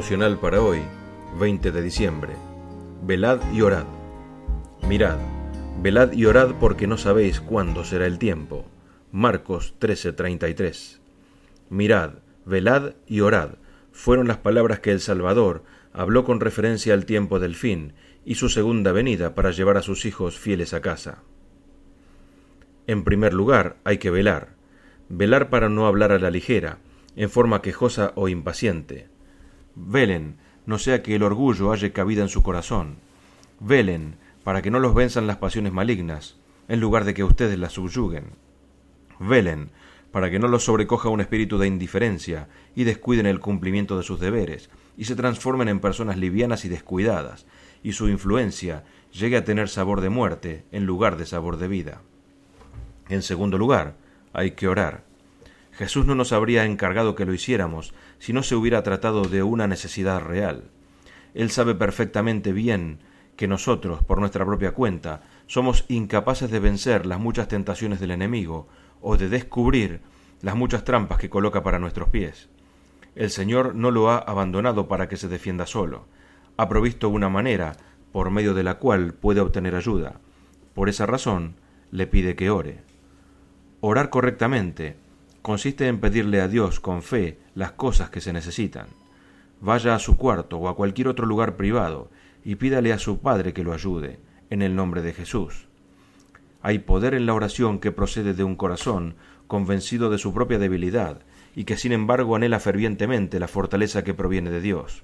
devocional para hoy, 20 de diciembre. Velad y orad. Mirad, velad y orad porque no sabéis cuándo será el tiempo. Marcos 13:33. Mirad, velad y orad fueron las palabras que el Salvador habló con referencia al tiempo del fin y su segunda venida para llevar a sus hijos fieles a casa. En primer lugar, hay que velar. Velar para no hablar a la ligera, en forma quejosa o impaciente. Velen, no sea que el orgullo halle cabida en su corazón. Velen, para que no los venzan las pasiones malignas, en lugar de que ustedes las subyuguen. Velen, para que no los sobrecoja un espíritu de indiferencia y descuiden el cumplimiento de sus deberes, y se transformen en personas livianas y descuidadas, y su influencia llegue a tener sabor de muerte en lugar de sabor de vida. En segundo lugar, hay que orar. Jesús no nos habría encargado que lo hiciéramos si no se hubiera tratado de una necesidad real. Él sabe perfectamente bien que nosotros, por nuestra propia cuenta, somos incapaces de vencer las muchas tentaciones del enemigo o de descubrir las muchas trampas que coloca para nuestros pies. El Señor no lo ha abandonado para que se defienda solo. Ha provisto una manera por medio de la cual puede obtener ayuda. Por esa razón, le pide que ore. Orar correctamente consiste en pedirle a Dios con fe las cosas que se necesitan. Vaya a su cuarto o a cualquier otro lugar privado y pídale a su Padre que lo ayude, en el nombre de Jesús. Hay poder en la oración que procede de un corazón convencido de su propia debilidad y que sin embargo anhela fervientemente la fortaleza que proviene de Dios.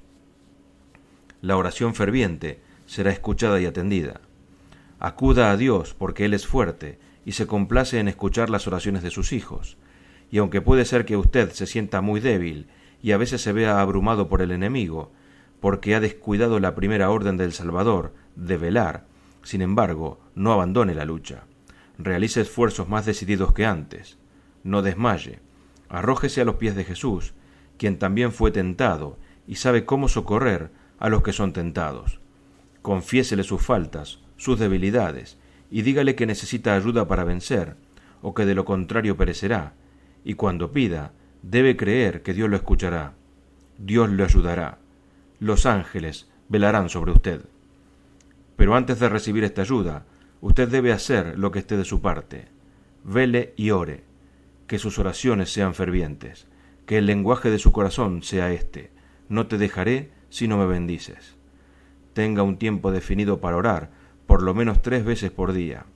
La oración ferviente será escuchada y atendida. Acuda a Dios porque Él es fuerte y se complace en escuchar las oraciones de sus hijos. Y aunque puede ser que usted se sienta muy débil y a veces se vea abrumado por el enemigo, porque ha descuidado la primera orden del Salvador, de velar, sin embargo, no abandone la lucha. Realice esfuerzos más decididos que antes. No desmaye. Arrójese a los pies de Jesús, quien también fue tentado y sabe cómo socorrer a los que son tentados. Confiésele sus faltas, sus debilidades, y dígale que necesita ayuda para vencer, o que de lo contrario perecerá, y cuando pida, debe creer que Dios lo escuchará. Dios lo ayudará. Los ángeles velarán sobre usted. Pero antes de recibir esta ayuda, usted debe hacer lo que esté de su parte. Vele y ore. Que sus oraciones sean fervientes. Que el lenguaje de su corazón sea este: no te dejaré si no me bendices. Tenga un tiempo definido para orar, por lo menos 3 veces por día.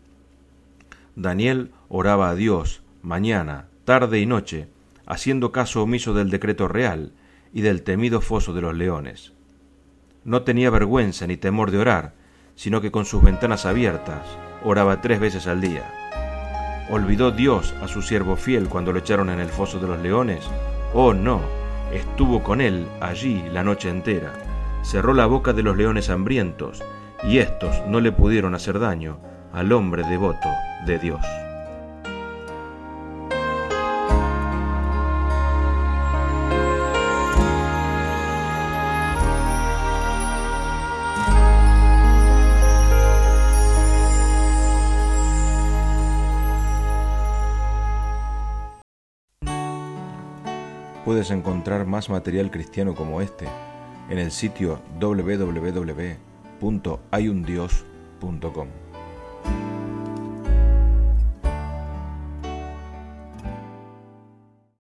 Daniel oraba a Dios mañana, tarde y noche, haciendo caso omiso del decreto real y del temido foso de los leones. No tenía vergüenza ni temor de orar, sino que con sus ventanas abiertas oraba 3 veces al día. ¿Olvidó Dios a su siervo fiel cuando lo echaron en el foso de los leones? Oh no, estuvo con él allí la noche entera. Cerró la boca de los leones hambrientos, y éstos no le pudieron hacer daño al hombre devoto de Dios. Puedes encontrar más material cristiano como este en el sitio www.hayundios.com.